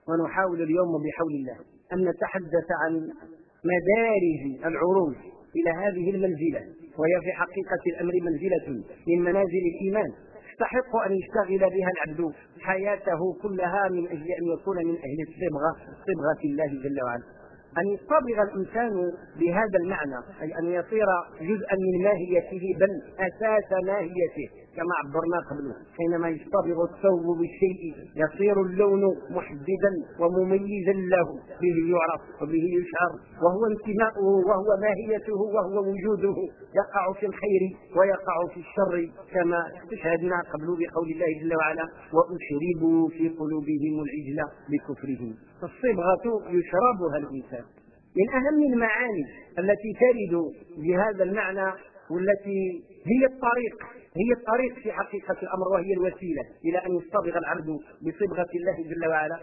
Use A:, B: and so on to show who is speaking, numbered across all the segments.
A: ونحاول اليوم بحول الله أن نتحدث عن مدارج العروج إلى هذه المنزلة، وهي في حقيقة الأمر منزلة من منازل الإيمان يستحق أن يشتغل بها العبد حياته كلها من أجل أن يكون من أهل صبغة الله جل وعلا. أن يصطبغ الإنسان بهذا المعنى، أي أن يصير جزءا من ماهيته بل أساس ماهيته، كما عبرنا قبل. حينما يصطبغ الثوب بالشيء يصير اللون محددا ومميزا له، به يعرف وبه يشعر، وهو انتماؤه وهو ماهيته وهو وجوده، يقع في الخير ويقع في الشر، كما استشهدنا قبل بقول الله جل وعلا: وأشربوا في قلوبهم العجل بكفرهم. فالصبغة يشربها الإنسان. من أهم المعاني التي ترد بهذا المعنى، والتي هي الطريق في حقيقة الأمر، وهي الوسيلة إلى أن يصطبغ العبد بصبغة الله جل وعلا،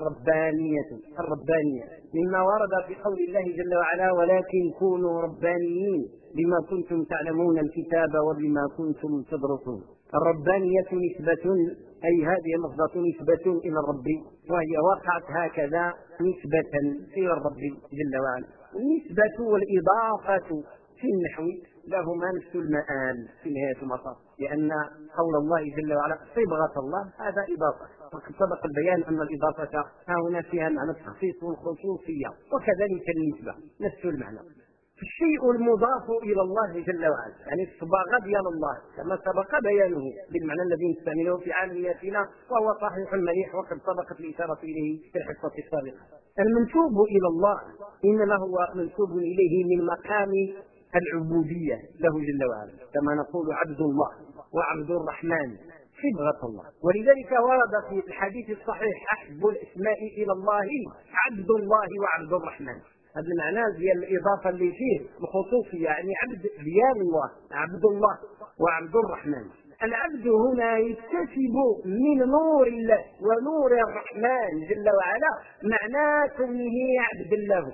A: الربانية، مما ورد في قول الله جل وعلا: ولكن كونوا ربانيين بما كنتم تعلمون الكتاب وبما كنتم تدرسون. الربانية نسبة، أي هذه اللفظة نسبة إلى الرب، وهي وقعت هكذا نسبة إلى الرب جل وعلا. النسبة والإضافة في النحو لهما نفس المآل في نهاية المطاف، لأن قول الله جل وعلا صبغة الله هذا إضافة، وقد سبق البيان أن الإضافة ها هنا فيها معنى التخصيص والخصوصية، وكذلك النسبة نفس المعنى. الشيء المضاف إلى الله جل وعلا، يعني الصباغة ديال الله كما سبق بيانه بالمعنى الذي نستعمله في عامياتنا، وهو صحيح مليح، وقد سبقت الإشارة إليه في الحصة السابقة. المنسوب إلى الله إنما هو منسوب إليه من مقام العبودية له جل وعلا، كما نقول عبد الله وعبد الرحمن، صبغة الله. ولذلك ورد في الحديث الصحيح: أحب الأسماء إلى الله عبد الله وعبد الرحمن. هذا المعنى ديال الإضافة اللي فيه الخصوصية، يعني عبد ديال الله، عبد الله وعبد الرحمن. العبد هنا يكتسب من نور الله ونور الرحمن جل وعلا معناه كونه عبد له،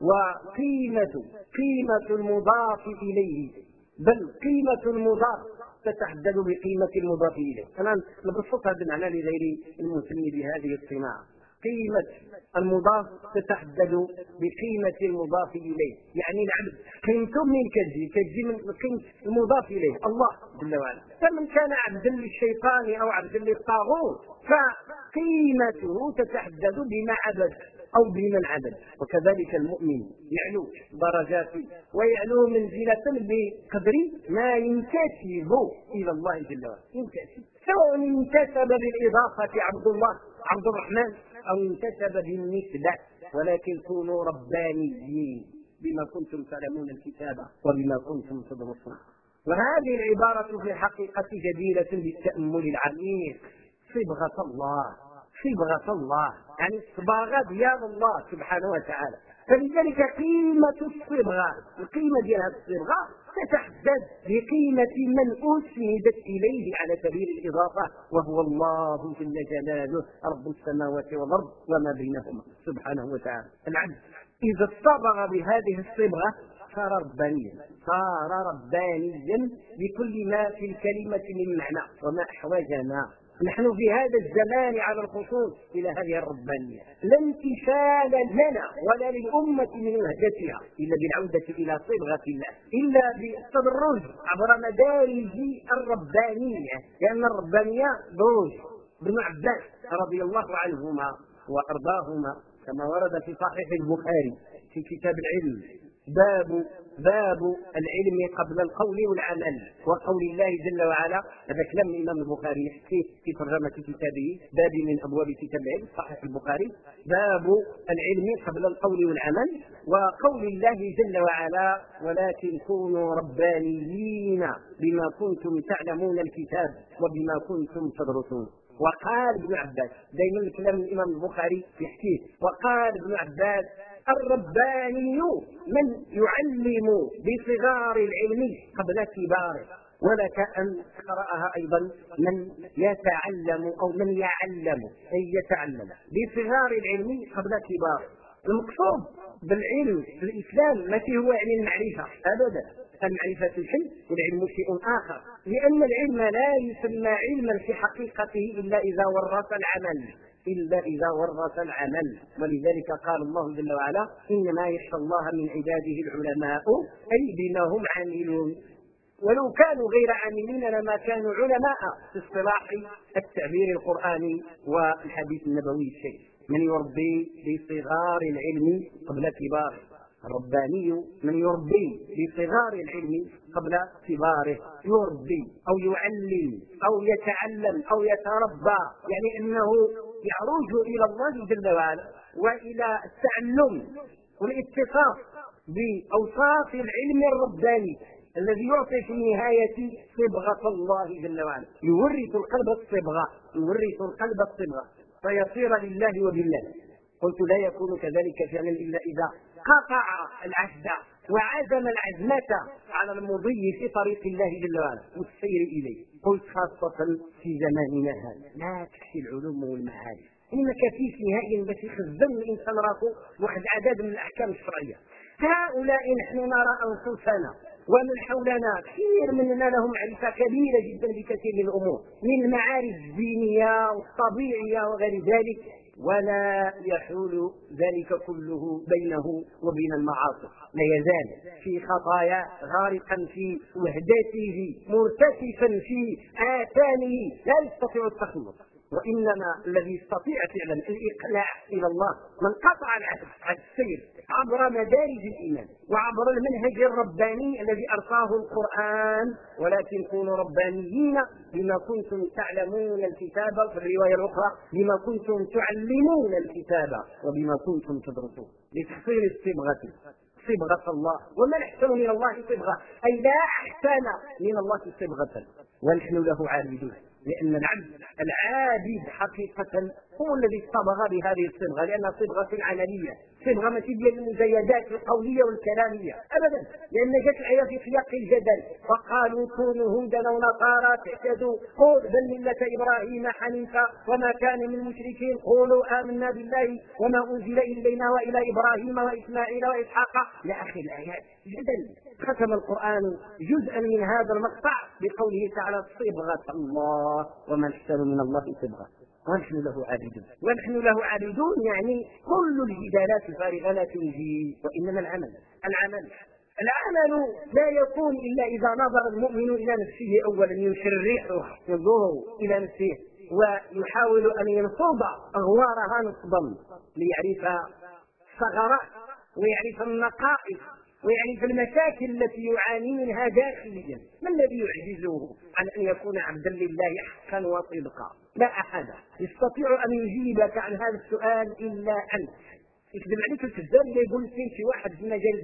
A: وقيمة المضاف إليه، بل قيمة المضاف تتحدد بقيمة المضاف إليه. أنا نبسط هذا المعنى لغير المهتم بهذه الصناعة. قيمة المضاف تتحدد بقيمة المضاف إليه، يعني العبد قيمته من كتجي من قيمة المضاف إليه الله جل وعلا. فمن كان عبدا للشيطان أو عبدا للطاغوت فقيمته تتحدد بما عبد أو بمن عبد. وكذلك المؤمن يعلو درجاته ويعلو منزلة بقدر ما ينتسب إلى الله جل وعلا، سواء انتسب بالإضافة عبد الله عبد الرحمن أو انتسب بالنسبة. ولكن كونوا ربانيين بما كنتم تعلمون الكتاب وبما كنتم تدرسون. وهذه العبارة في الحقيقة جديرة بالتأمل العميق. صبغة الله يعني الصباغة ديال الله سبحانه وتعالى. فلذلك قيمة الصبغة، القيمة ديال هذه الصبغة تتحدد بقيمة من أسندت إليه على سبيل الإضافة، وهو الله جل جلاله رب السماوات والأرض وما بينهما سبحانه وتعالى. العبد إذا اصطبغ بهذه الصبغة صار ربانيا بكل ما في الكلمة من معنى. وما أحوجنا نحن في هذا الزمان على الخصوص إلى هذه الربانية. لا انتشال لنا ولا للأمة من وحدتها إلا بالعودة إلى صبغة الله، إلا بالتدرج عبر مدارج الربانية، لأن الربانية دروج. ابن عباس رضي الله عنهما وأرضاهما كما ورد في صحيح البخاري في كتاب العلم: باب العلم قبل القول والعمل، وقول الله جل وعلا. هذا كلام الإمام البخاري يحكي في ترجمة كتابه باب من أبواب كتاب العلم صحيح البخاري: باب العلم قبل القول والعمل، وقول الله جل وعلا: ولكن كونوا ربانيين بما كنتم تعلمون الكتاب وبما كنتم تدرسون. وقال ابن عباس، دائما كلام الإمام البخاري يحكيه، وقال ابن عباس: الرباني من يعلم بصغار العلم قبل كباره. ولك أن تقرأها أيضا: من يتعلم أو من يعلم، أي يتعلم بصغار العلم قبل كباره. المقصود بالعلم في الإسلام ما هو يعني المعرفة أبدا، المعرفة شيء والعلم شيء آخر، لأن العلم لا يسمى علما في حقيقته إلا إذا ورث العمل. إلا إذا ورث العمل. ولذلك قال الله جل وعلا إنما يخشى الله من عباده العلماء أي بما هم عاملون. ولو كانوا غير عاملين لما كانوا علماء في اصطلاح التعبير القرآني والحديث النبوي الشريف. من يربي بصغار العلم قبل كباره، الرباني من يربي بصغار العلم قبل كباره، يربي أو يعلم أو يتعلم أو يتربى، يعني أنه يعرج إلى الله جل وعلا وإلى التعلم والاتصاف بأوصاف العلم الرباني الذي يعطي في النهاية صبغة الله جل وعلا، يورث القلب الصبغة، يورث القلب الصبغة فيصير لله وبالله. قلت لا يكون كذلك فعلا إلا إذا قطع العهد وعزم العزمة على المضي في طريق الله جل وعلا والسير إليه. قلت خاصة في زماننا هذا لا تكفي العلوم والمعارف، إنما كفيش نهائيا باش يخزن الإنسان راسه واحد عدد من الأحكام الشرعية. هؤلاء نحن نرى أنفسنا ومن حولنا كثير مننا لهم معرفة كبيرة جدا بكثير من الأمور من المعارف الدينية والطبيعية وغير ذلك، ولا يحول ذلك كله بينه وبين المعاصي، لا يزال في خطايا غارقا في وهدته مرتكفا في آثامه لا يستطيع التخلص. وإنما الذي يستطيع فعلا الإقلاع إلى الله من قطع العهد عن السير عبر مدارج الإيمان وعبر المنهج الرباني الذي أرساه القرآن. ولكن كونوا ربانيين بما كنتم تعلمون الكتاب، في الرواية الأخرى بما كنتم تعلمون الكتاب وبما كنتم تدرسون، لتحصيل صبغة الله. وما أحسن من الله صبغة، أي لا أحسن من الله صبغة، ونحن له عابدون. لأن العابد حقيقة هو الذي صبغ بهذه الصبغة، لأنها صبغة عملية، صبغة ماشي ديال المزايدات القولية والكلامية أبدا، لأن جاءت الآية في سياق الجدل وقالوا كونوا هودا أو نصارى تهتدوا، قل بل ملة إبراهيم حنيفا وما كان من المشركين، قولوا آمنا بالله وما أنزل إلينا وإلى إبراهيم وإسماعيل وإسحاق إلى آخر الآيات. جدل. ختم القرآن جزءا من هذا المقطع بقوله تعالى صبغة الله ومن أحسن من الله صبغة ونحن له عابدون. ونحن له عابدون يعني كل الجدالات الفارغة لا تنجي، وإنما العمل لا يكون إلا إذا نظر المؤمن إلى نفسه أولا، يشرحه ينظر إلى نفسه ويحاول أن ينصب أغوارها نصبا ليعرف الثغرات ويعرف النقائص ويعرف المشاكل التي يعاني منها داخليا. ما الذي يعجزه عن أن يكون عبدا لله حقا وصدقا؟ لا أحد يستطيع أن يجيبك عن هذا السؤال إلا أنت. يكذب عليك الكذاب اللي يقول لك شي واحد في مجال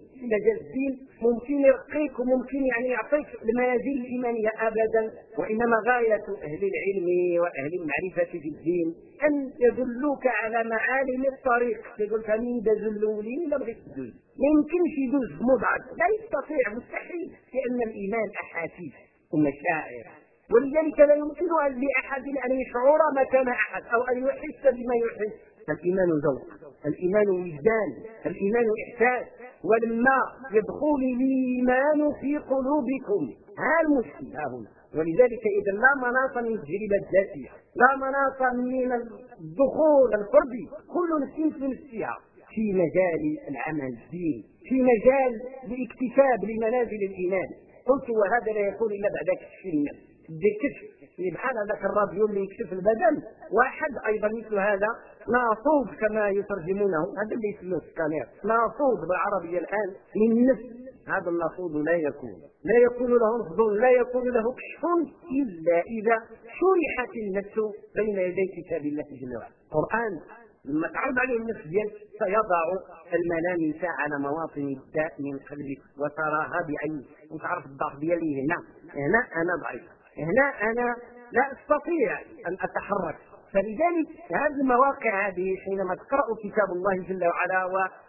A: الدين ممكن يرقيك وممكن يعني يعطيك المنازل الإيمانية أبدا، وإنما غاية أهل العلم وأهل المعرفة في الدين أن يدلوك على معالم الطريق. يقول لك مين دزلوا لي ولا بغيت تدل، ما يمكنش يدوز مضعف، لا يستطيع، مستحيل، لأن الإيمان أحاسيس ومشاعر، ولذلك لا يمكن لأحد أن يشعر مكان أحد أو أن يحس بما يحس. الإيمان ذوق، الإيمان وجدان، الإيمان إحساس. ولما يدخل الإيمان في قلوبكم ها المشكل ها هنا. ولذلك إذا لا مناص من التجربة الذاتية، لا مناص من الدخول الفردي، كل نفس في نفسها في مجال العمل الديني، في مجال الاكتساب لمنازل الإيمان. قلت وهذا لا يكون إلا بعد كشف النفس، الكشف بحال هذاك الراديو اللي يكشف البدن، واحد ايضا مثل هذا ناصوب كما يترجمونه، هذا اللي يسموه السكانير، ناصوب بالعربيه الان للنفس. هذا الناصوب لا يكون له رفض، لا يكون له كشف الا اذا شرحت النفس بين يدي كتاب الله جل وعلا. القران لما تعرض عليه النفس ديالك سيضع الملامس على مواطن الداء من قلبك وتراها بعينك وتعرف الضعف ديالي. هنا انا ضعيف، هنا أنا لا أستطيع أن أتحرك. فلذلك هذه المواقع هذه حينما تقرأ كتاب الله جل وعلا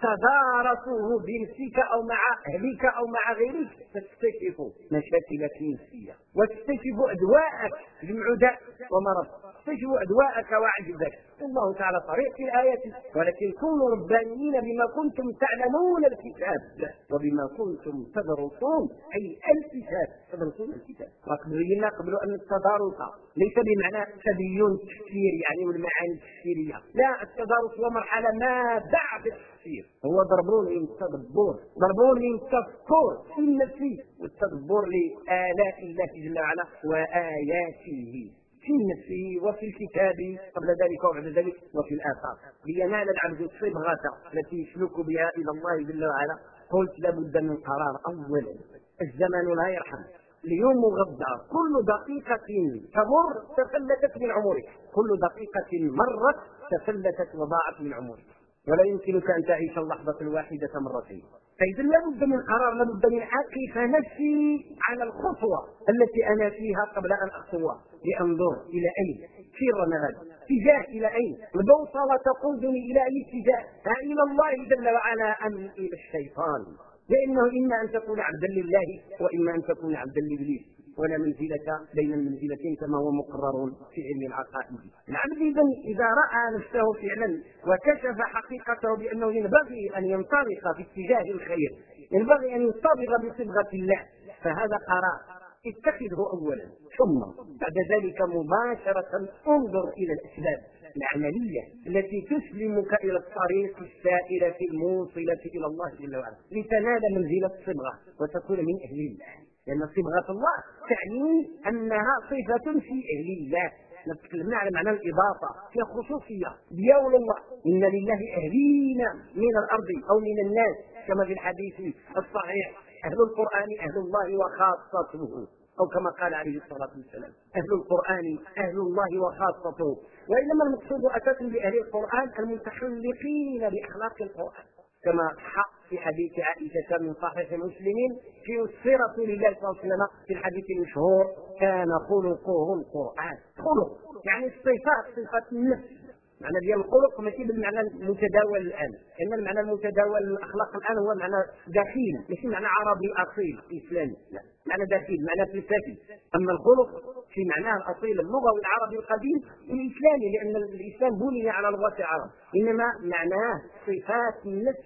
A: وتدارسه بنفسك أو مع أهلك أو مع غيرك تكتشف مشاكلك النفسية وتكتشف أدواءك، جمع داء ومرض. تجوع دواءك وعجزك. الله تعالى صريح في الآية: ولكن كونوا ربانيين بما كنتم تعلمون الكتاب وبما كنتم تدرسون، أي الكتاب، تدرسون الكتاب. وقبلنا قبل أن التدارس ليس بمعنى تبين تفسير يعني والمعاني التفسيرية، لا، التدارس هو مرحلة ما بعد التفسير، هو ضربون للتدبر، ضربون للتفكر في النفس والتدبر لآلاء الله جل وعلا وآياته في نفسه وفي الكتاب قبل ذلك وبعد ذلك وفي الآفاق، لينال العبد الصبغة التي يسلك بها إلى الله جل وعلا. قلت لابد من قرار. أولا الزمن لا يرحم، اليوم غدا، كل دقيقة تمر تفلتت من عمرك، كل دقيقة مرت تفلتت وضاعت من عمرك، ولا يمكنك أن تعيش اللحظة الواحدة مرتين. فإذا لابد من قرار، لابد من أقف نفسي على الخطوة التي أنا فيها قبل أن أخطوها، لأنظر إلى أين سير هذا اتجاه، إلى أين البوصلة تقودني، إلى أي اتجاه، إلى الله جل وعلا أم إلى الشيطان؟ لأنه إما أن تكون عبدا لله وإما أن تكون عبدا لإبليس، ولا منزلة بين المنزلتين كما هو مقرر في علم العقائد. العبد إذا رأى نفسه فعلا وكشف حقيقته بأنه ينبغي أن ينطلق في اتجاه الخير، ينبغي أن يصطبغ بصبغة الله، فهذا قرار اتخذه أولا، ثم بعد ذلك مباشرة انظر إلى الأسباب العملية التي تسلمك إلى الطريق السائرة الموصلة إلى الله جل وعلا لتنال منزلة الصبغة وتكون من أهل الله، لأن صبغة الله تعني أنها صفة في أهل الله. نتكلمنا على معنى الإضافة فيها خصوصية، ديول الله، إن لله أهلين من الأرض أو من الناس، كما في الحديث الصحيح: أهل القرآن أهل الله وخاصته، أو كما قال عليه الصلاة والسلام: أهل القرآن أهل الله وخاصته. وإنما المقصود أساسا بأهل القرآن المتخلقين بأخلاق القرآن، كما حق في حديث عائشة من صحيح مسلم في سيرة رسول الله صلى الله عليه وسلم في الحديث المشهور: كان خلقه القرآن. خلق يعني الصفات، صفات النفس. معنى ديال الخلق ماشي بالمعنى المتداول الآن، إن المعنى المتداول الأخلاق الآن هو معنى دخيل، ماشي معنى عربي أصيل إسلامي، لا، معنى دخيل، معنى فلسفي. أما الخلق في معناه الأصيل اللغوي العربي القديم الإسلامي، لأن الإسلام بني على لغة العرب، إنما معناه صفات النفس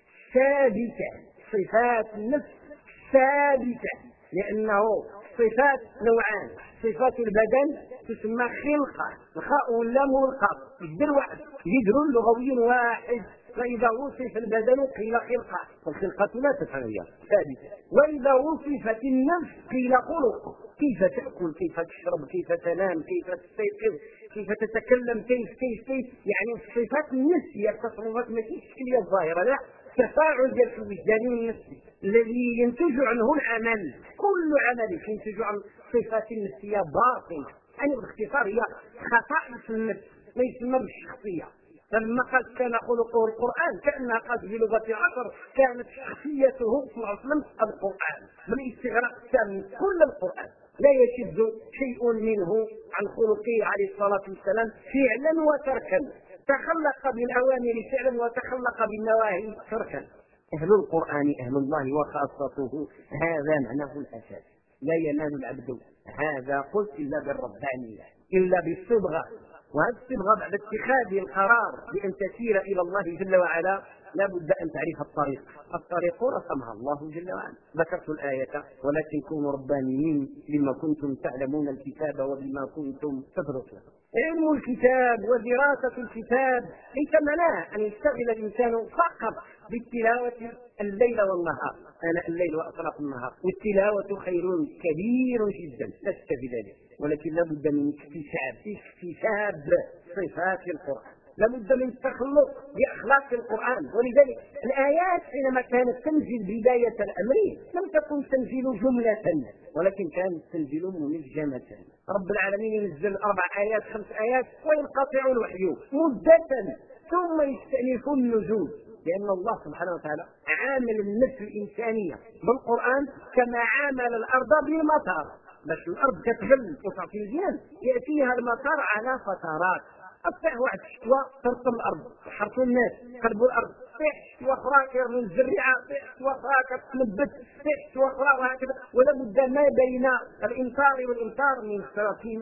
A: ثابتة، صفات النفس ثابتة، لأنه صفات نوعان: صفات البدن تسمى خلقة، الخاء واللام والقاف جذر واحد، جذر لغوي واحد، فإذا وصف البدن قيل خلقة، والخلقة لا تتغير ثابتة. وإذا وصفت النفس قيل خلق، كيف تأكل، كيف تشرب، كيف تنام، كيف تستيقظ، كيف تتكلم، كيف يعني الصفات النفسية، التصرفات ماشي الشكلية الظاهرة، لا، تفاعل ديال الوجدان النفسي الذي ينتج عنه العمل، كل عمل ينتج عن صفات نفسية باطنة. يعني باختصار هي خصائص النفس، ما يسمى بالشخصية. فلما قال كان خلقه القرآن، كأنها قالت بلغة عصر كانت شخصيته اصلا القرآن، بالاستغراق التام كل القرآن، لا يشد شيء منه عن خلقه عليه الصلاة والسلام فعلا وتركا، تخلق بالأوامر فعلا وتخلق بالنواهي تركا. أهل القرآن أهل الله وخاصته، هذا معناه الأساس. لا ينال العبد هذا قلت إلا بالربانية، إلا بالصبغة، وهذه الصبغة بعد اتخاذ القرار بأن تسير إلى الله جل وعلا لا بد أن تعرف الطريق رسمها الله جل وعلا. ذكرت الآية: ولكن كونوا ربانيين بما كنتم تعلمون الكتاب وبما كنتم تدرسون. علم الكتاب ودراسة الكتاب ليس معناه أن يشتغل الإنسان فقط بالتلاوة الليل والنهار، آناء الليل وأطراف النهار، والتلاوة خير كبير جدا، لا شك في ذلك، ولكن لا بد من اكتساب صفات القرآن، لا بد من التخلق بأخلاق القرآن. ولذلك الآيات حينما كانت تنزل بداية الأمر لم تكن تنزل جملة، ولكن كانت تنزل منجمة. رب العالمين ينزل 4 آيات 5 آيات وينقطع الوحي مدة، ثم يستأنف النزول، لأن الله سبحانه وتعالى عامل النفس الإنسانية بالقرآن كما عامل الأرض بالمطر، باش الأرض تتغل وتعطي الجنان يأتيها المطر على فترات. أفتح واحد الشتوى ترطب الأرض، حرثوا الناس، قلبوا الأرض، فيح شتوى أخرى كيرموا الزريعة، فيح شتوى أخرى كتنبت، فيح شتوى أخرى، وهكذا. ولا بد ما بين الإمطار والإمطار من 30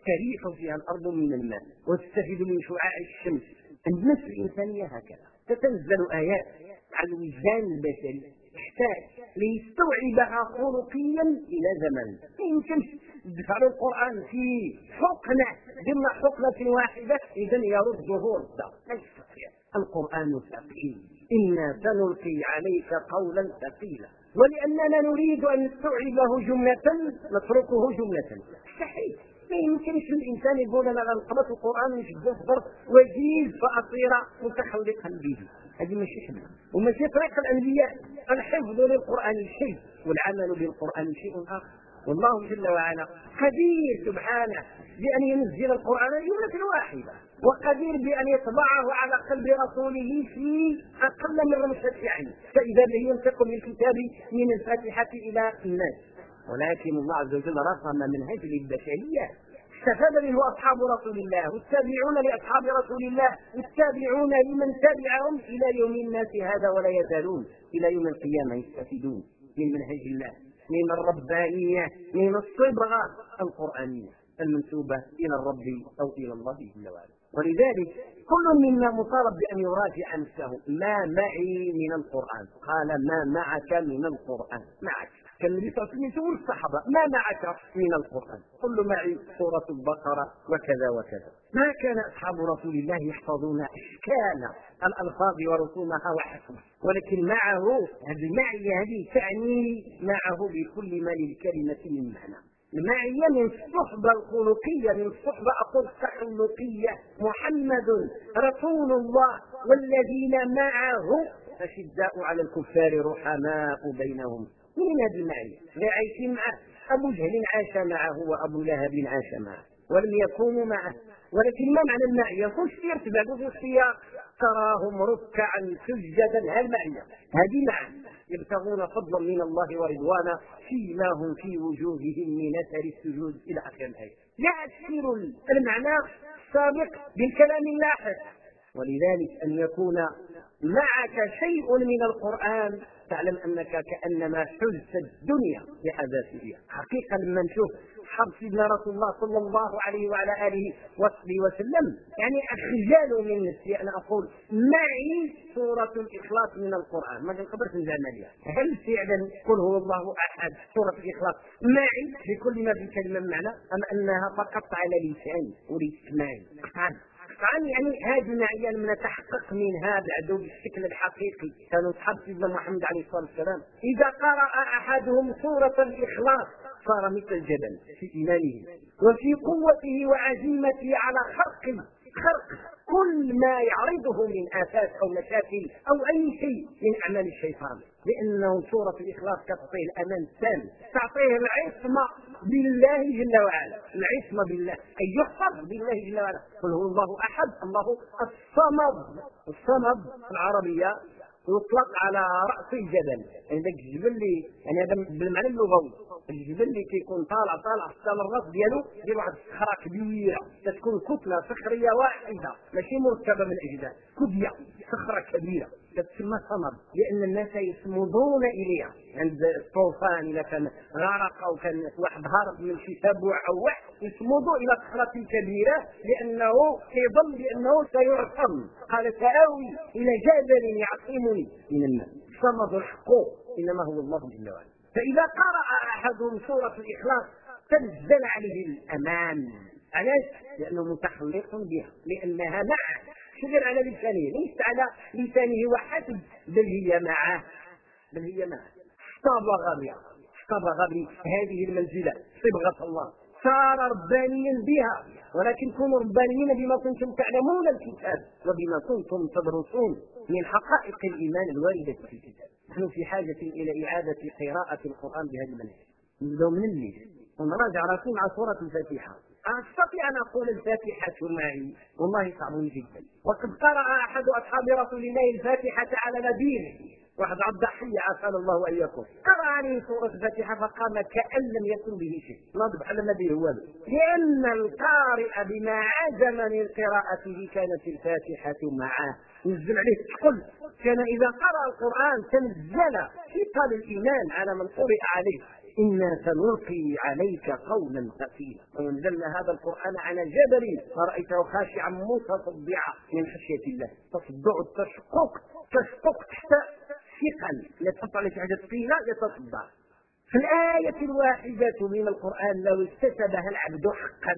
A: تريح فيها الأرض من الماء وتستفيد من شعاع الشمس. النفس الإنسانية هكذا تتنزل آيات على الوجدان البشري يحتاج ليستوعبها خلقيا إلى زمن. ما يمكنش تدفع له القرآن في حقنة ضمن حقنة واحدة إذا يرده ردا. لا يستطيع. القرآن ثقيل، إنا سنلقي عليك قولا ثقيلا، ولأننا نريد أن نستوعبه جملة نتركه جملة. مستحيل. ما يمكنش الإنسان يقول أنا قرأت القرآن مش بصبر وجيز فأصير متخلقا به. هذه ماشي حكمة وماشي طريق الأنبياء. الحفظ للقرآن شيء والعمل بالقرآن شيء آخر. والله جل وعلا قدير سبحانه بأن ينزل القرآن جملة واحدة، وقدير بأن يطبعه على قلب رسوله في أقل من رمشة عين، فإذا به ينتقل للكتاب من الفاتحة إلى الناس. ولكن الله عز وجل رسم منهج للبشرية استفاد منه أصحاب رسول الله والتابعون لأصحاب رسول الله والتابعون لمن تبعهم إلى يوم الناس هذا، ولا يزالون إلى يوم القيامة يستفيدون من منهج الله، من الربانية، من الصبغة القرآنية المنسوبة إلى الرب أو إلى الله جل وعلا. ولذلك كل منا مطالب بأن يراجع نفسه. ما معي من القرآن؟ قال ما معك من القرآن. معك. كان النبي صلى الله عليه وسلم يقول الصحابة ما معك من القرآن؟ قل معي سورة البقرة وكذا وكذا. ما كان أصحاب رسول الله يحفظون أشكال الألفاظ ورسومها وحسبها، ولكن معه هذه المعية هذه تعني معه بكل ما للكلمة من معنى. المعية من الصحبة الخلقية، من الصحبة أقول التخلقية. محمد رسول الله والذين معه أشداء على الكفار رحماء بينهم. من هذه المعية لا عايشين معه. أبو جهل عاش معه وأبو لهب عاش معه ولم يكونوا معه. ولكن ما معنى المعية؟ كل شيء يرتبط في السياق. تراهم ركعا سجدا. هالمعية هذه معنى يبتغون فضلا من الله ورضوانا فيما هم في وجوههم من اثر السجود الى اخر الايه. يأثر المعنى السابق بالكلام اللاحق. ولذلك ان يكون معك شيء من القرآن تعلم انك كانما حزت الدنيا بحذافيرها. حقيقه لما نشوف حرب سيدنا رسول الله صلى الله عليه وعلى اله وصحبه وسلم يعني اخجل من نفسي ان اقول معي سوره الاخلاص من القرآن. ما نقدرش نجمع لها. هل فعلا قل هو الله احد سوره الاخلاص معي بكل ما في كلمه معنى، ام انها فقط على لساني وليست معي قطعا؟ يعني هذه المعية لم نتحقق منها بعد بالشكل الحقيقي. كانوا اصحاب سيدنا محمد عليه الصلاه والسلام اذا قرأ احدهم سوره الاخلاص صار مثل الجبل في ايمانه وفي قوته وعزيمته على خرق كل ما يعرضه من آفات أو مشاكل أو أي شيء من أعمال الشيطان، لأنه سورة الإخلاص تعطيه الأمان التام، تعطيه العصمة بالله جل وعلا. العصمة بالله أي يحفظ بالله جل وعلا. قل هو الله أحد الله الصمد. الصمد في العربية يطلق على رأس الجبل، يعني ذاك الجبل اللي يعني هذا بالمعنى اللغوي، الجبل اللي كيكون طالع حتى الراس ديالو ديال واحد الصخره كبيره، تكون كتله صخريه واحده ماشي مركبه من اجزاء، كبيه صخره كبيره تسمى صمد، لان الناس يصمدون اليها عند الطوفان اذا كان غرق او كان واحد هارب من شي تبع او واحد يصمدوا الى صخره كبيره لانه يظن بانه سيعصم. قال سآوي الى جبل يعصمني من الماء. صمد الحق انما هو الله جل وعلا. فإذا قرأ أحدهم سورة الإخلاص تنزل عليه الأمان. علاش؟ لأنه متخلق بها، لأنها معه شغل على لسانه، ليس على لسانه وحسب، بل هي معه. احتضغ بهذه المنزلة صبغة الله، صار ربانيا بها. ولكن كونوا ربانيين بما كنتم تعلمون الكتاب وبما كنتم تدرسون من حقائق الإيمان الواردة في الكتاب. نحن في حاجة إلى إعادة قراءة القرآن بهذا المنهج. نبدأ من الليل ونراجع راسين مع سورة الفاتحة. أستطيع أن أقول الفاتحة معي؟ والله صعب جدا. وقد قرأ أحد أصحاب رسول الله الفاتحة على نبيه، واحد عبد الضحية عافانا الله وإياكم، قرأ عليه سورة الفاتحة فقام كأن لم يكن به شيء، ناضب على النبي هو، لأن القارئ بما عزم من قراءته كانت الفاتحة معه. نزل عليه الثقل، كان إذا قرأ القرآن تنزل ثقل الإيمان على من قرئ عليه. إنا سنلقي عليك قولا ثقيلا وأنزلنا هذا القرآن على جبل فرأيته خاشعا متصدعا من خشية الله. تصدع تشقق تحت ثقل، لا تحط عليه حاجة ثقيلة يتصدع. في الآية الواحدة من القرآن لو اكتسبها العبد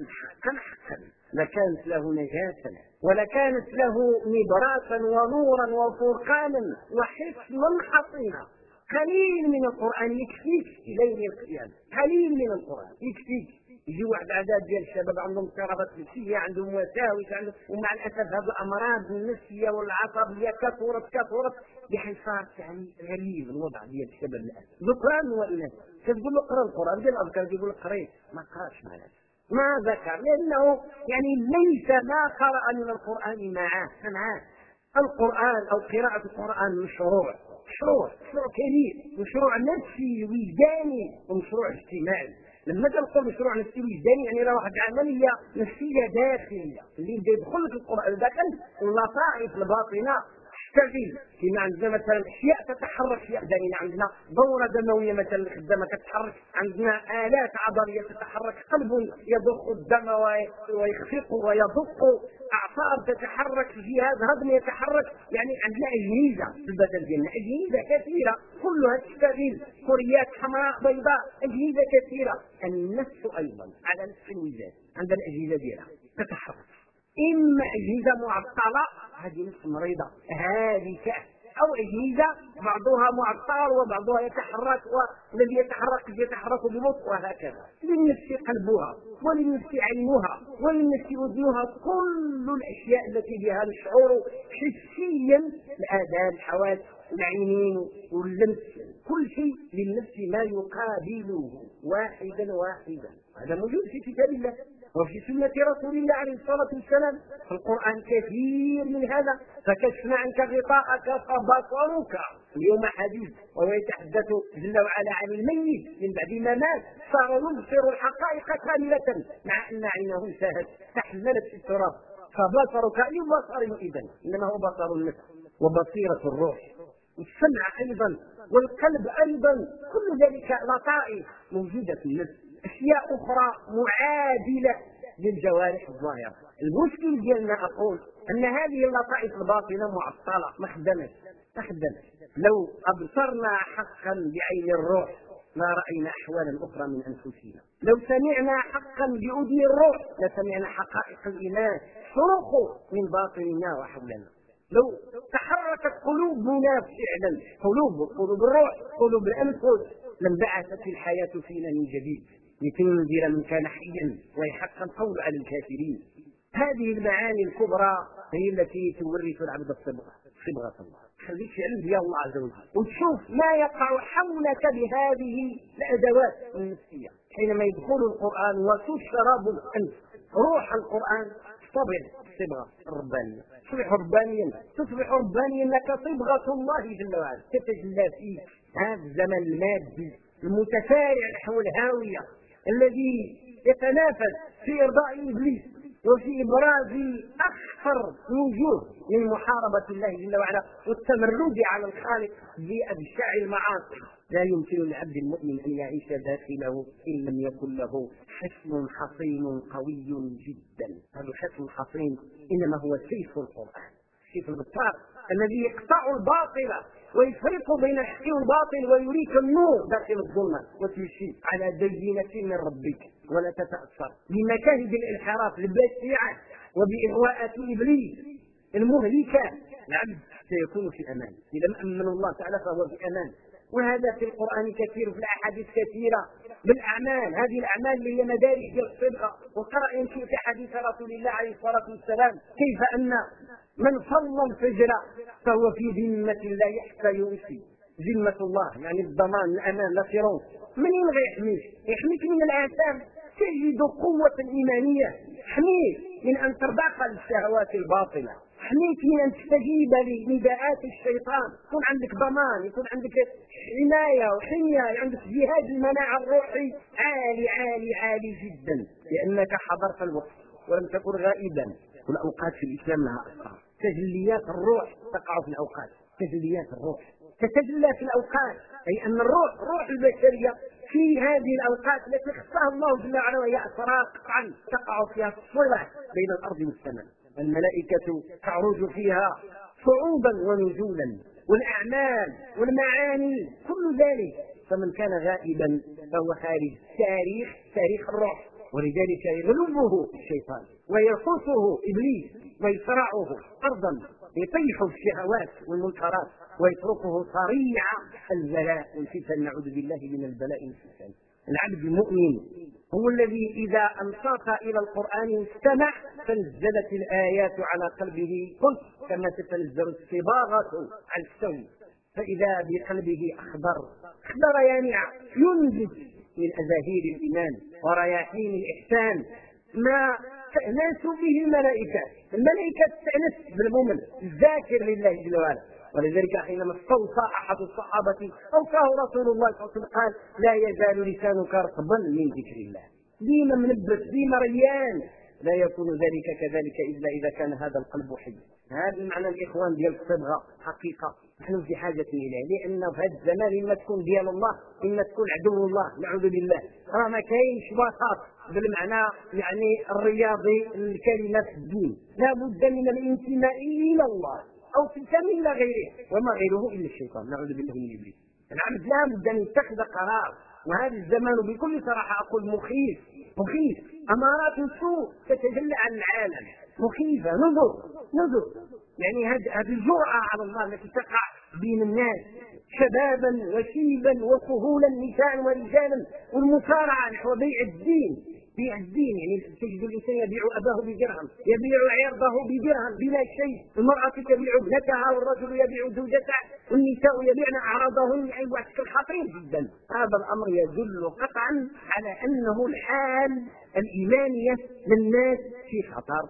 A: حقا لكانت له نجاة ولكانت له نبراسا ونورا وفرقانا وحصنا حصينا. قليل من القرآن يكفيك إلى يوم القيامة، قليل من القرآن يكفيك. يجي واحد عدد ديال الشباب عندهم اضطرابات نفسية، عندهم وساوس، عندهم، ومع الأسف هذه الأمراض النفسية والعصبية كثرت بحيث صارت يعني غريب الوضع ديال الشباب الآن، ذكران وإناث. كتقول له اقرا القرآن ديال الأذكار يقول لك قريت، ما قراش معناه ما ذكر، لأنه يعني ليس ما قرأ من القرآن معه. القرآن أو قراءة القرآن مشروع كبير، مشروع نفسي وجداني ومشروع اجتماعي. لما تنقول مشروع نفسي وجداني يعني راه واحد العمليه نفسيه داخليه اللي يدخل لك القرآن داخل اللطائف الباطنه تشتغل. كما عندنا مثلا اشياء تتحرك في ابداننا، عندنا دوره دمويه مثلا خدامه كتتحرك، عندنا الات عضليه تتحرك، قلب يضخ الدم ويخفق ويضخ، اعصاب تتحرك، جهاز هضمي يتحرك، يعني عندنا اجهزه في البدن ديالنا، اجهزه كثيره كلها تشتغل، كريات حمراء بيضاء، اجهزه كثيره. النفس ايضا على نفس الميزان عندنا الاجهزه ديالها تتحرك، اما اجهزه معطله هذه نفس مريضه هالكه، او اجهزه بعضها معطل وبعضها يتحرك، والذي يتحرك ببطء، وهكذا. للنفس قلبها وللنفس عينها وللنفس اذنها، كل الاشياء التي بها نشعر حسيا، الاذان، الحواس، العينين واللمس، كل شيء للنفس ما يقابله واحدا. هذا موجود في كتاب الله وفي سنة رسول الله عليه الصلاة والسلام. في القرآن كثير من هذا. فكشفنا عنك غطاءك فبصرك اليوم حديث، وهو يتحدث جل وعلا عن الميت من بعد ما مات، صار يبصر الحقائق كاملة مع أن عينه ساهت تحملت في التراب. فبصرك أي بصر إذن إنما هو بصر النفس وبصيرة الروح والسمع أيضا والقلب أيضا، كل ذلك لطائف موجودة في النفس. أشياء أخرى معادلة للجوارح الظاهرة. المشكل ديالنا أقول أن هذه اللطائف الباطنة معطلة، ما خدمت. لو أبصرنا حقا بعين الروح ما رأينا أحوالا أخرى من أنفسنا. لو سمعنا حقا بأذن الروح لسمعنا حقائق الإيمان صرخ من باطننا وحولنا. لو تحركت قلوبنا فعلا، قلوب الروح، قلوب الأنفس، لانبعثت الحياة فينا من جديد لتنذر من كان حيا ويحق القول على الكافرين. هذه المعاني الكبرى هي التي تورث العبد صبغة الله. خليك في علم يا الله عز وجل وتشوف ما يقع حولك بهذه الأدوات النفسية حينما يدخل القرآن وتشرب الأنف. روح القرآن تصبغ الصبغة الربانية، تصبح ربانيا لك صبغة الله جل وعلا تتجلى فيك. هذا الزمن المادي المتسارع نحو الهاوية الذي يتنافس في إرضاء إبليس وفي إبراز أخطر وجوه من محاربة الله جل وعلا والتمرد على الخالق بأبشع المعاصي. لا يمكن للعبد المؤمن أن يعيش داخله إن لم يكن له حصن حصين قوي جدا. هذا الحصن الحصين إنما هو سيف القرآن، سيف البطار الذي يقطع الباطل ويفرق بين الحق والباطل ويريك النور داخل الظلمة، وتمشي على بينة من ربك ولا تتأثر بمكاهد الانحراف البشعة وبإغواءات إبليس المهلكة. العبد سيكون في أمان إذا أمن الله تعالى فهو في أمان. وهذا في القرآن كثير، في الأحاديث كثيرة بالأعمال. هذه الأعمال اللي هي مدارج الصدقة. وقرأ إن شئت حديث رسول الله عليه الصلاة والسلام كيف أن من صلى الفجر فهو في ذمة الله حتى يمسي. ذمة الله يعني الضمان، الأمان، الأسيرون. منين يحميك من الآثام، تجد قوة إيمانية، يحميك من أن ترضى الشهوات الباطلة، يحميك من أن تستجيب لنداءات الشيطان، يكون عندك ضمان، يكون عندك حماية وحماية، عندك جهاز المناعة الروحي عالي جدا، لأنك حضرت الوقت ولم تكن غائبا. والأوقات في الإسلام لها أسرار. تجليات الروح تقع في الأوقات، تجليات الروح تتجلى في الأوقات، أي أن الروح البشرية في هذه الأوقات التي اختصها الله جل وعلا، وهي أسرار قطعا تقع فيها الصلة بين الأرض والسماء. الملائكة تعرج فيها صعودا ونزولا، والأعمال والمعاني كل ذلك. فمن كان غائبا فهو خارج تاريخ الروح، ولذلك يغلبه الشيطان ويرقصه إبليس ويصرعه أرضا، يطيح الشهوات والمنكرات ويتركه صريع البلاء والفتن. نعوذ بالله من البلاء والفتن. العبد المؤمن هو الذي إذا أنصت إلى القرآن استمع تنزلت الآيات على قلبه قلت كما تتنزل الصباغة على السوي، فإذا بقلبه أخضر يانع ينبت من أزاهير الإيمان ورياحين الإحسان ما تأنس به الملائكة تأنس بالمؤمن الذاكر لله جل وعلا. ولذلك حينما استوصى أحد الصحابة أوصاه رسول الله صلى الله عليه وسلم قال: لا يزال لسانك رطبا من ذكر الله، ديما منبت ديما ريان. لا يكون ذلك كذلك إلا إذا كان هذا القلب حي. هذا المعنى الإخوان ديال الصبغة حقيقة نحن في حاجة إليه، لأنه في هذا الزمان إما تكون ديال الله إما تكون عدو الله، نعوذ بالله. راه ما كاينش وسط بالمعنى يعني الرياضي الكلمة في الدين، لا بد من الانتماء إلى الله أو تنتمي إلى غيره، وما غيره إلا الشيطان، نعوذ بالله من إبليس. العبد لا بد أن يتخذ قرار، وهذا الزمان بكل صراحة أقول مخيف أمارات السوء تتجلى عن العالم، مخيفة. نظر يعني هذه الجرأة على الله التي تقع بين الناس شبابا وشيبا وكهولا نساء ورجالا، والمسارعة نحو بيع الدين يعني تجد الإنسان يبيع أباه بدرهم، يبيع عرضه بدرهم بلا شيء، المرأة تبيع ابنتها والرجل يبيع زوجته والنساء يبيعن أعراضهن. أي بشكل خطير جدا. هذا الأمر يدل قطعا على أنه الحال الإيمانية للناس في خطر.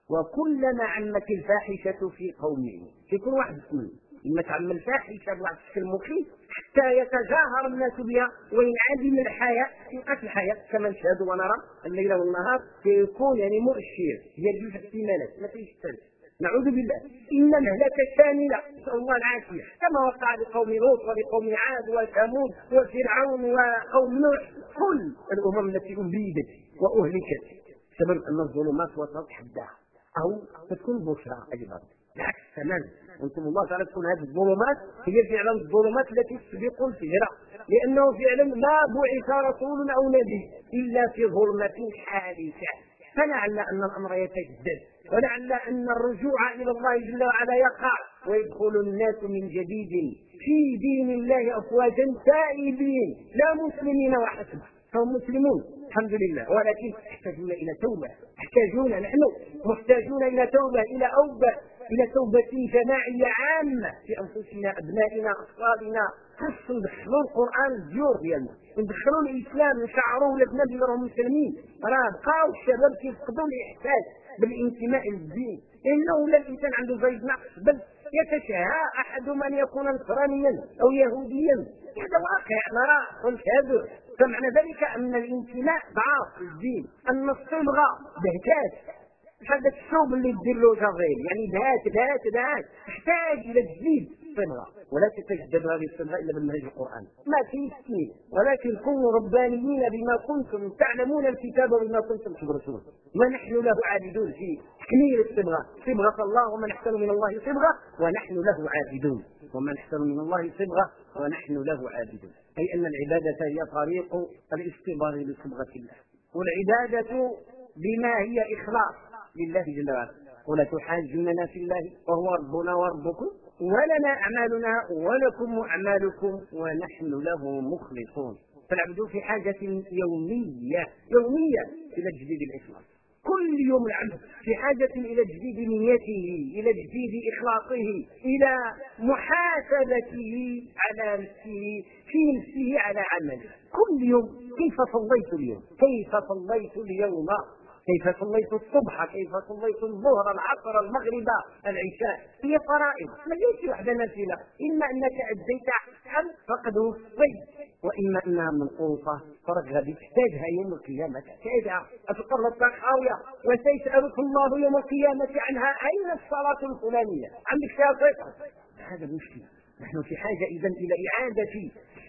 A: وكلما عمت الفاحشة في قوم يكون واحد اثنين: إما تعمل فاحشة بواحد الشكل مخيف حتى يتجاهر الناس بها وينعدم الحياة في قتل الحياة، كما نشاهد ونرى الليل والنهار سيكون يعني مؤشر يجوز احتمالات ما فيش الثالث. نعوذ بالله. إن المهلكة شاملة، نسأل الله العافية، كما وقع لقوم لوط ولقوم عاد وثمود وفرعون وقوم نوح، كل الأمم التي أبيدت وأهلكت بسبب أن الظلمات وصلت حدها أو تكون بشرى أيضا بالعكس تماما. وانتم الله تعالى تكون هذه الظلمات هي فعلا الظلمات التي تسبق الفجر، لأنه فعلا ما بعث رسول أو نبي إلا في ظلمة حادثة. فلعل أن الأمر يتجدد، ولعل أن الرجوع إلى الله جل وعلا يقع، ويدخل الناس من جديد في دين الله أفواجا تائبين لا مسلمين وحسب. فهم مسلمون الحمد لله، ولكن يحتاجون إلى توبة، نحن محتاجون إلى توبة، إلى توبة جماعية عامة في أنفسنا، أبنائنا، أطفالنا. خص ندخلوا القرآن الديور ديالنا، ندخلوا الإسلام، نشعروا ولادنا بأنهم مسلمين. راه بقاو الشباب كيفقدوا الإحساس بالانتماء للدين، لأنه لا الإنسان عنده زايد نقص، بل يتشهى أحدهم أن يكون نصرانيا أو يهوديا. هذا واقع نراه ونشاهده. فمعنى ذلك أن الانتماء ضعاف في الدين، أن الصبغة بهتات، هذا الشوب اللي تدير له جزيل يعني دهات تحتاج إلى تجديد الصبغة، ولا تتجدد هذه الصبغة إلا بالمنهج القرآن. ما فيه سنين، ولكن كونوا ربانيين بما كنتم تعلمون الكتاب وبما كنتم تدرسون، ونحن له عابدون في تكميل الصبغة. صبغة الله، ومن أحسن من الله صبغة ونحن له عابدون، ومن أحسن من الله صبغة ونحن له عابدون. أي أن العبادة هي طريق الاصطباغ بصبغة الله، والعبادة بما هي إخلاص لله جل وعلا. ولا تحاجوننا في الله وهو ربنا وربكم ولنا أعمالنا ولكم أعمالكم ونحن له مخلصون. فالعبد في حاجة يومية إلى تجديد الإخلاص. كل يوم العبد في حاجة إلى تجديد نيته، إلى تجديد إخلاصه، إلى محاسبته على نفسه، في نفسه على عمله. كل يوم كيف صليت اليوم، كيف صليت اليوم، كيف صليت الصبح، كيف صليت الظهر، العصر، المغرب، العشاء. هي فرائض، ما ليس وحده نافله، إما أنك أديت حقا فقد وصيت، وإما أنها منقوصة فرجها تحتاجها يوم القيامة، تحتاجها أتقرب خاوية وسيسألك الله يوم القيامة عنها أين الصلاة الفلانية، عندك فيها صفر. هذا المشكلة. نحن في حاجة إذن إلى إعادة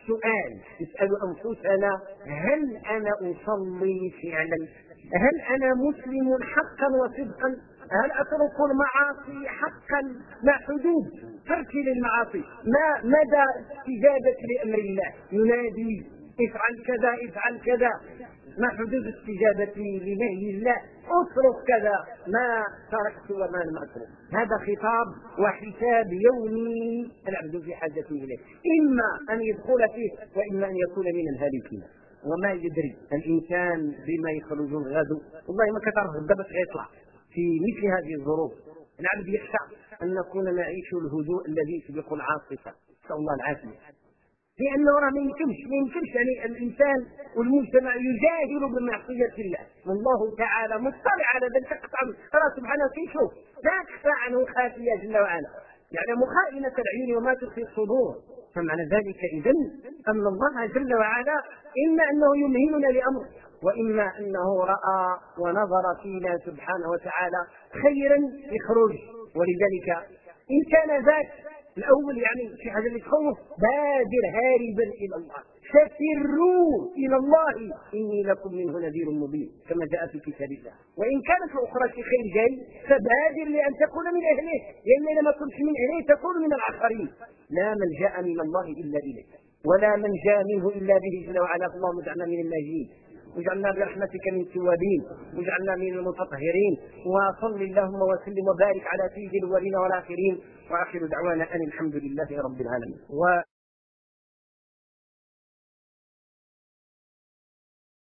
A: السؤال نسأل أنفسنا: هل أنا أصلي فعلا؟ هل أنا مسلم حقا وصدقا؟ هل أترك المعاصي حقا مع حدود تركي للمعاصي؟ ما مدى استجابة لأمر الله؟ ينادي: افعل كذا افعل كذا، ما حدود استجابة لنهي الله؟ اترك كذا، ما تركت وما لم اترك. هذا خطاب وحساب يومي العبد في حاجة إليه، إما أن يدخل فيه وإما أن يكون من الهالكين. وما يدري الإنسان بما يخرج الغد، والله ما كتعرف غدا باش غيطلع. في مثل هذه الظروف العبد يخشى أن نكون نعيش الهدوء الذي يسبق العاصفة، نسأل الله العافية. لأنه راه ما يمكنش يعني الإنسان والمجتمع يجاهر بمعصية الله، والله تعالى مطلع على ذلك تقطع الله سبحانه كيشوف، لا تخفى عنه خافية جل وعلا، يعلم خائنة العيون وما تخفي الصدور. فمعنى ذلك إذن أن الله جل وعلا إما أنه يمهلنا لأمر، وإما أنه رأى ونظر فينا سبحانه وتعالى خيرا يخرج. ولذلك إن كان ذاك الأول يعني في حاجة تخوف، بادر هاربا إلى الله، فسروا إلى الله إني لكم منه نذير مبين كما جاء في كتاب الله. وإن كانت الأخرى في خير جاي فبادر لأن تكون من أهله، لأن إذا ما كنت من أهله تكون من الآخرين. لا ملجأ من الله إلا إليه، ولا منجا منه إلا به جل وعلا. اللهم اجعلنا من الناجين، واجعلنا برحمتك من التوابين، واجعلنا من المتطهرين. وصل اللهم وسلم وبارك على سيد الأولين والآخرين، وآخر دعوانا أن الحمد لله رب العالمين.